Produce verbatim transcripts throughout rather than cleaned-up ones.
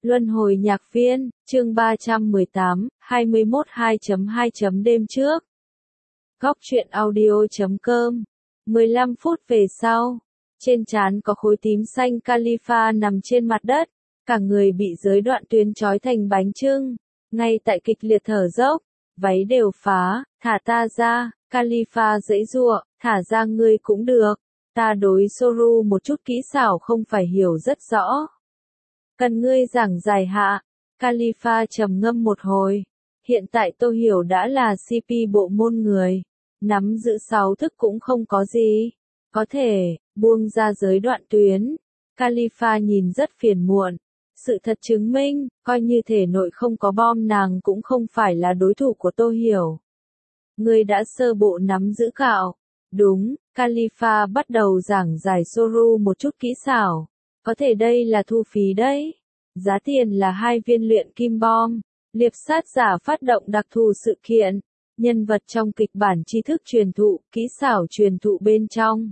Luân hồi nhạc viên, chương ba trăm mười tám, hai mươi mốt hai chấm hai đêm trước. Góc truyện audio chấm com. mười lăm phút về sau, trên trán có khối tím xanh Khalifa nằm trên mặt đất, cả người bị giới đoạn tuyến trói thành bánh chưng, ngay tại kịch liệt thở dốc, váy đều phá, thả ta ra, Khalifa giãy giụa, thả ra ngươi cũng được, ta đối Soru một chút kỹ xảo không phải hiểu rất rõ. Cần ngươi giảng giải hạ, Khalifa trầm ngâm một hồi. Hiện tại tôi hiểu đã là xê pê bộ môn người, nắm giữ sáu thức cũng không có gì. Có thể, buông ra giới đoạn tuyến. Khalifa nhìn rất phiền muộn. Sự thật chứng minh, coi như thể nội không có bom nàng cũng không phải là đối thủ của tôi hiểu. Ngươi đã sơ bộ nắm giữ cạo. Đúng, Khalifa bắt đầu giảng giải Soru một chút kỹ xảo. Có thể đây là thu phí đấy. Giá tiền là hai viên luyện kim bom. Liệp sát giả phát động đặc thù sự kiện. Nhân vật trong kịch bản tri thức truyền thụ, kỹ xảo truyền thụ bên trong.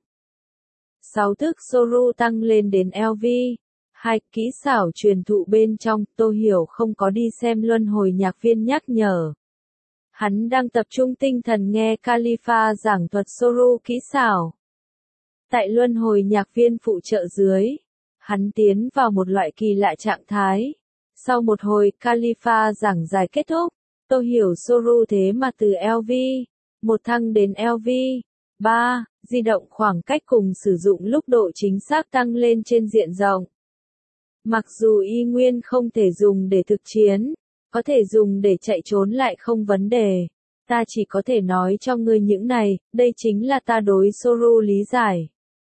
Sáu thức Soru tăng lên đến lờ vê. Hai kỹ xảo truyền thụ bên trong, tôi hiểu không có đi xem luân hồi nhạc viên nhắc nhở. Hắn đang tập trung tinh thần nghe Khalifa giảng thuật Soru kỹ xảo. Tại luân hồi nhạc viên phụ trợ dưới, hắn tiến vào một loại kỳ lạ trạng thái. Sau một hồi Khalifa giảng giải kết thúc, tôi hiểu Soru thế mà từ lờ vê một thăng đến lờ vê ba, di động khoảng cách cùng sử dụng lúc độ chính xác tăng lên trên diện rộng. Mặc dù y nguyên không thể dùng để thực chiến, có thể dùng để chạy trốn lại không vấn đề. Ta chỉ có thể nói cho ngươi những này, đây chính là ta đối Soru lý giải.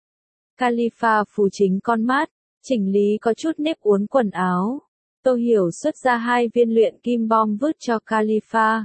Khalifa phù chính con mắt, chỉnh lý có chút nếp uốn quần áo. Tôi hiểu xuất ra hai viên luyện kim bom vứt cho Khalifa.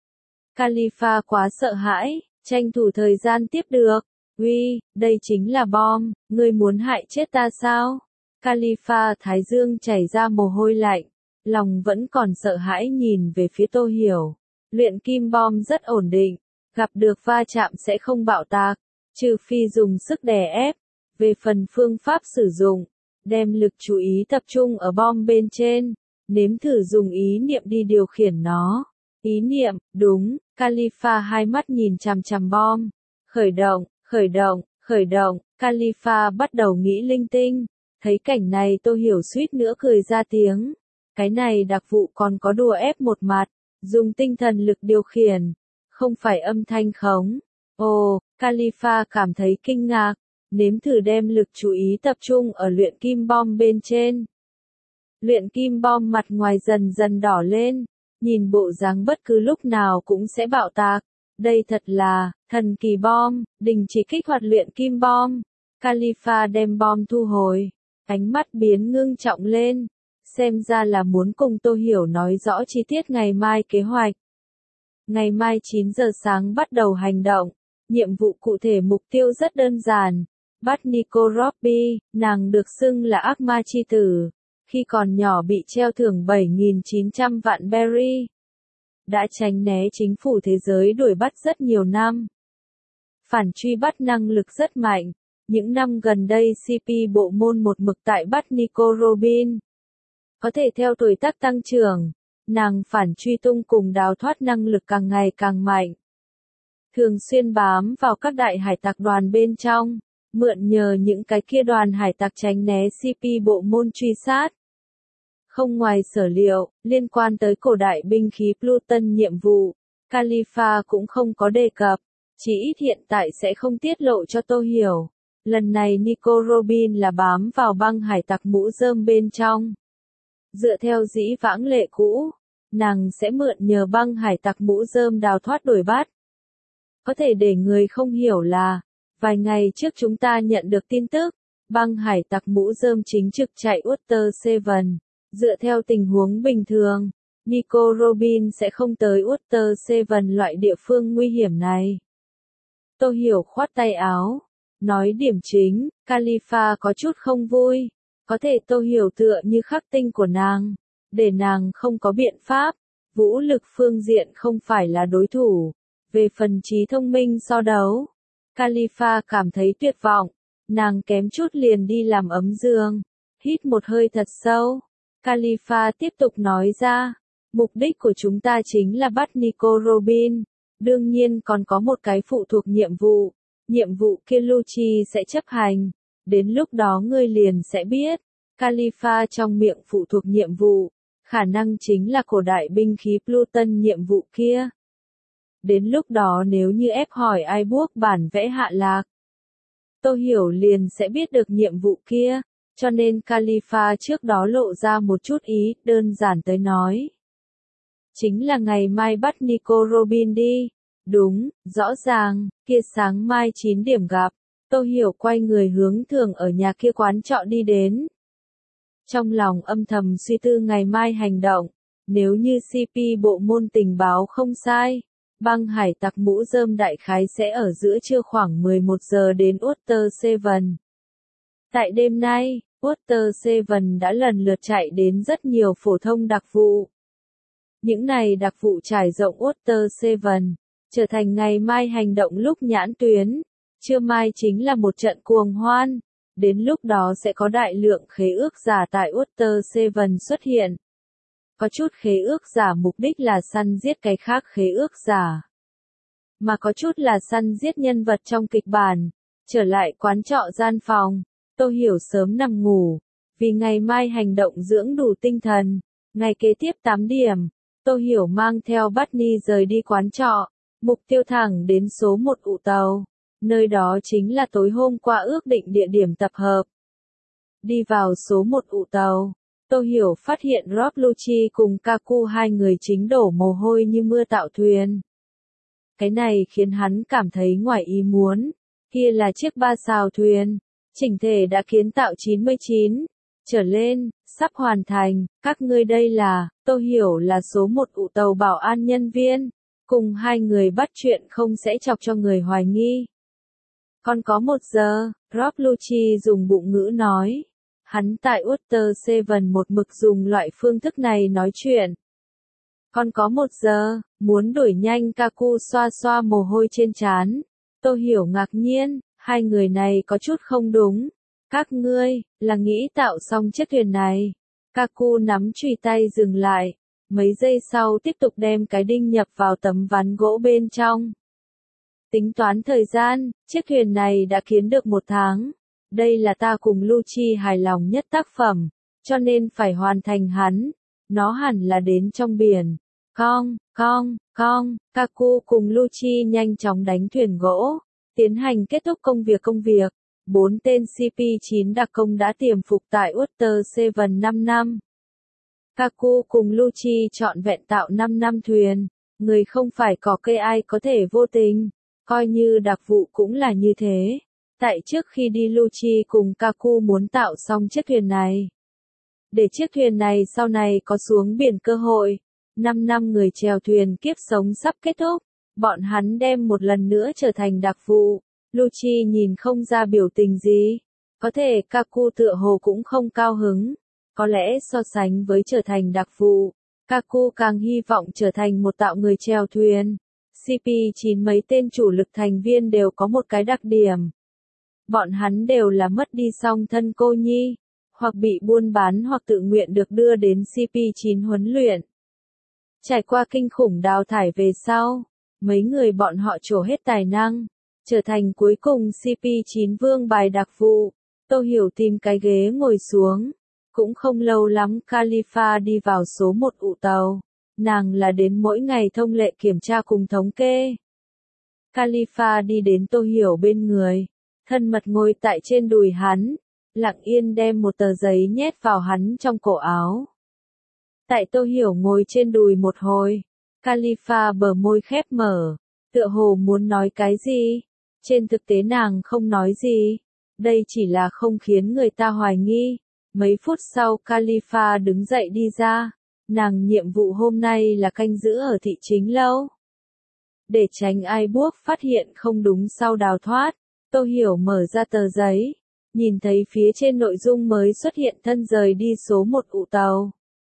Khalifa quá sợ hãi, tranh thủ thời gian tiếp được. Uy, đây chính là bom, ngươi muốn hại chết ta sao? Khalifa thái dương chảy ra mồ hôi lạnh, lòng vẫn còn sợ hãi nhìn về phía Tô Hiểu. Luyện kim bom rất ổn định, gặp được va chạm sẽ không bạo tạc, trừ phi dùng sức đè ép. Về phần phương pháp sử dụng, đem lực chú ý tập trung ở bom bên trên, nếm thử dùng ý niệm đi điều khiển nó. Ý niệm, đúng, Khalifa hai mắt nhìn chằm chằm bom. Khởi động, khởi động, khởi động, Khalifa bắt đầu nghĩ linh tinh. Thấy cảnh này tôi hiểu suýt nữa cười ra tiếng. Cái này đặc vụ còn có đùa ép một mặt, dùng tinh thần lực điều khiển, không phải âm thanh khống. Ồ, Khalifa cảm thấy kinh ngạc. Nếm thử đem lực chú ý tập trung ở luyện kim bom bên trên. Luyện kim bom mặt ngoài dần dần đỏ lên, nhìn bộ dáng bất cứ lúc nào cũng sẽ bạo tạc. Đây thật là thần kỳ bom, đình chỉ kích hoạt luyện kim bom. Khalifa đem bom thu hồi, ánh mắt biến ngưng trọng lên, xem ra là muốn cùng tôi hiểu nói rõ chi tiết ngày mai kế hoạch. Ngày mai chín giờ sáng bắt đầu hành động, nhiệm vụ cụ thể mục tiêu rất đơn giản. Bắt Nico Robbie, nàng được xưng là ác ma chi tử, khi còn nhỏ bị treo thưởng bảy nghìn chín trăm vạn berry. Đã tránh né chính phủ thế giới đuổi bắt rất nhiều năm. Phản truy bắt năng lực rất mạnh, những năm gần đây xê pê bộ môn một mực tại bắt Nico Robin. Có thể theo tuổi tác tăng trưởng, nàng phản truy tung cùng đào thoát năng lực càng ngày càng mạnh. Thường xuyên bám vào các đại hải tặc đoàn bên trong. Mượn nhờ những cái kia đoàn hải tặc tránh né xê pê bộ môn truy sát. Không ngoài sở liệu, liên quan tới cổ đại binh khí Pluton nhiệm vụ, Khalifa cũng không có đề cập, chỉ ít hiện tại sẽ không tiết lộ cho tôi hiểu. Lần này Nico Robin là bám vào băng hải tặc mũ rơm bên trong. Dựa theo dĩ vãng lệ cũ, nàng sẽ mượn nhờ băng hải tặc mũ rơm đào thoát đuổi bắt. Có thể để người không hiểu là, vài ngày trước chúng ta nhận được tin tức, băng hải tặc mũ rơm chính trực chạy Water bảy. Dựa theo tình huống bình thường, Nico Robin sẽ không tới Water bảy loại địa phương nguy hiểm này. Tôi hiểu khoát tay áo. Nói điểm chính, Khalifa có chút không vui. Có thể tôi hiểu tựa như khắc tinh của nàng. Để nàng không có biện pháp. Vũ lực phương diện không phải là đối thủ. Về phần trí thông minh so đấu. Khalifa cảm thấy tuyệt vọng, nàng kém chút liền đi làm ấm giường, hít một hơi thật sâu, Khalifa tiếp tục nói ra, mục đích của chúng ta chính là bắt Nico Robin. Đương nhiên còn có một cái phụ thuộc nhiệm vụ. Nhiệm vụ kia Lucci sẽ chấp hành. Đến lúc đó ngươi liền sẽ biết. Khalifa trong miệng phụ thuộc nhiệm vụ. Khả năng chính là cổ đại binh khí Pluton nhiệm vụ kia. Đến lúc đó nếu như ép hỏi ai buộc bản vẽ hạ lạc, Tô Hiểu liền sẽ biết được nhiệm vụ kia. Cho nên Khalifa trước đó lộ ra một chút ý, đơn giản tới nói. Chính là ngày mai bắt Nico Robin đi. Đúng, rõ ràng, kia sáng mai chín điểm gặp. Tô Hiểu quay người hướng thường ở nhà kia quán trọ đi đến. Trong lòng âm thầm suy tư ngày mai hành động. Nếu như xê pê bộ môn tình báo không sai, băng hải tặc mũ rơm đại khái sẽ ở giữa trưa khoảng mười một giờ đến Water Seven. Tại đêm nay, Water Seven đã lần lượt chạy đến rất nhiều phổ thông đặc vụ. Những này đặc vụ trải rộng Water Seven, trở thành ngày mai hành động lúc nhãn tuyến. Trưa mai chính là một trận cuồng hoan. Đến lúc đó sẽ có đại lượng khế ước giả tại Water Seven xuất hiện. Có chút khế ước giả mục đích là săn giết cái khác khế ước giả. Mà có chút là săn giết nhân vật trong kịch bản. Trở lại quán trọ gian phòng, Tô Hiểu sớm nằm ngủ. Vì ngày mai hành động dưỡng đủ tinh thần. Ngày kế tiếp tám điểm, Tô Hiểu mang theo Barney rời đi quán trọ. Mục tiêu thẳng đến số một ụ tàu. Nơi đó chính là tối hôm qua ước định địa điểm tập hợp. Đi vào số một ụ tàu, Tô Hiểu phát hiện Rob Lucci cùng Kaku hai người chính đổ mồ hôi như mưa tạo thuyền. Cái này khiến hắn cảm thấy ngoài ý muốn. Kia là chiếc ba sào thuyền, chỉnh thể đã kiến tạo chín mươi chín trở lên, sắp hoàn thành. Các ngươi đây là, Tô Hiểu là số một ụ tàu bảo an nhân viên. Cùng hai người bắt chuyện không sẽ chọc cho người hoài nghi. Còn có một giờ, Rob Lucci dùng bụng ngữ nói. Hắn tại Water Seven một mực dùng loại phương thức này nói chuyện. Còn có một giờ, muốn đuổi nhanh Kaku xoa xoa mồ hôi trên trán. Tô Hiểu ngạc nhiên, hai người này có chút không đúng. Các ngươi, là nghĩ tạo xong chiếc thuyền này. Kaku nắm chùy tay dừng lại. Mấy giây sau tiếp tục đem cái đinh nhập vào tấm ván gỗ bên trong. Tính toán thời gian, chiếc thuyền này đã kiến được một tháng. Đây là ta cùng Lucci hài lòng nhất tác phẩm, cho nên phải hoàn thành hắn. Nó hẳn là đến trong biển. Con, con, con, Kaku cùng Lucci nhanh chóng đánh thuyền gỗ, tiến hành kết thúc công việc công việc. Bốn tên xê pê chín đặc công đã tiềm phục tại Water Seven năm năm. Kaku cùng Lucci trọn vẹn tạo năm năm thuyền, người không phải có cây ai có thể vô tình, coi như đặc vụ cũng là như thế. Tại trước khi đi Lucci cùng Kaku muốn tạo xong chiếc thuyền này. Để chiếc thuyền này sau này có xuống biển cơ hội, năm năm người chèo thuyền kiếp sống sắp kết thúc, bọn hắn đem một lần nữa trở thành đặc vụ. Lucci nhìn không ra biểu tình gì, có thể Kaku tựa hồ cũng không cao hứng. Có lẽ so sánh với trở thành đặc vụ, Kaku càng hy vọng trở thành một tạo người chèo thuyền. xê pê chín mấy tên chủ lực thành viên đều có một cái đặc điểm. Bọn hắn đều là mất đi song thân cô nhi, hoặc bị buôn bán hoặc tự nguyện được đưa đến xê pê chín huấn luyện. Trải qua kinh khủng đào thải về sau, mấy người bọn họ trổ hết tài năng, trở thành cuối cùng xê pê chín vương bài đặc vụ. Tô Hiểu tìm cái ghế ngồi xuống. Cũng không lâu lắm Khalifa đi vào số một ụ tàu. Nàng là đến mỗi ngày thông lệ kiểm tra cùng thống kê. Khalifa đi đến Tô Hiểu bên người, thân mật ngồi tại trên đùi hắn, lặng yên đem một tờ giấy nhét vào hắn trong cổ áo. Tại Tô Hiểu ngồi trên đùi một hồi, Khalifa bờ môi khép mở, tựa hồ muốn nói cái gì. Trên thực tế nàng không nói gì, đây chỉ là không khiến người ta hoài nghi. Mấy phút sau Khalifa đứng dậy đi ra, nàng nhiệm vụ hôm nay là canh giữ ở thị chính lâu. Để tránh ai buộc phát hiện không đúng sau đào thoát, Tô Hiểu mở ra tờ giấy, nhìn thấy phía trên nội dung mới xuất hiện thân rời đi số một ụ tàu.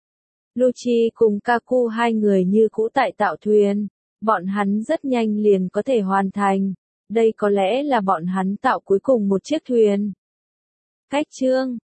Lucci cùng Kaku hai người như cũ tại tạo thuyền, bọn hắn rất nhanh liền có thể hoàn thành, đây có lẽ là bọn hắn tạo cuối cùng một chiếc thuyền. Cách chương